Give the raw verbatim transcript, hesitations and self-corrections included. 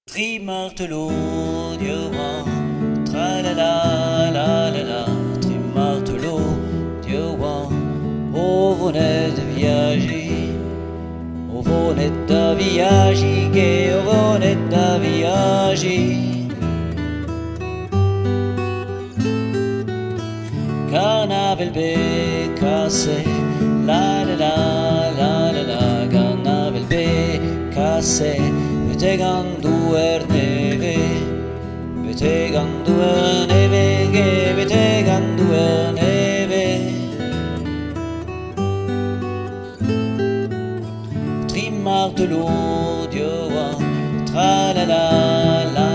Trimartello, Dieu roi, tra la la la la la, Trimartello, Dieu roi, oh vous n'êtes viagé, oh vous n'êtes à viager, que oh vous n'êtes à viager. Carnaval bécassé, la la la la la la, Carnaval bécassé. Bete gandu erneve, bete gandu erneve, bete gandu erneve. Trimartello, Dieu roi, tra la la la.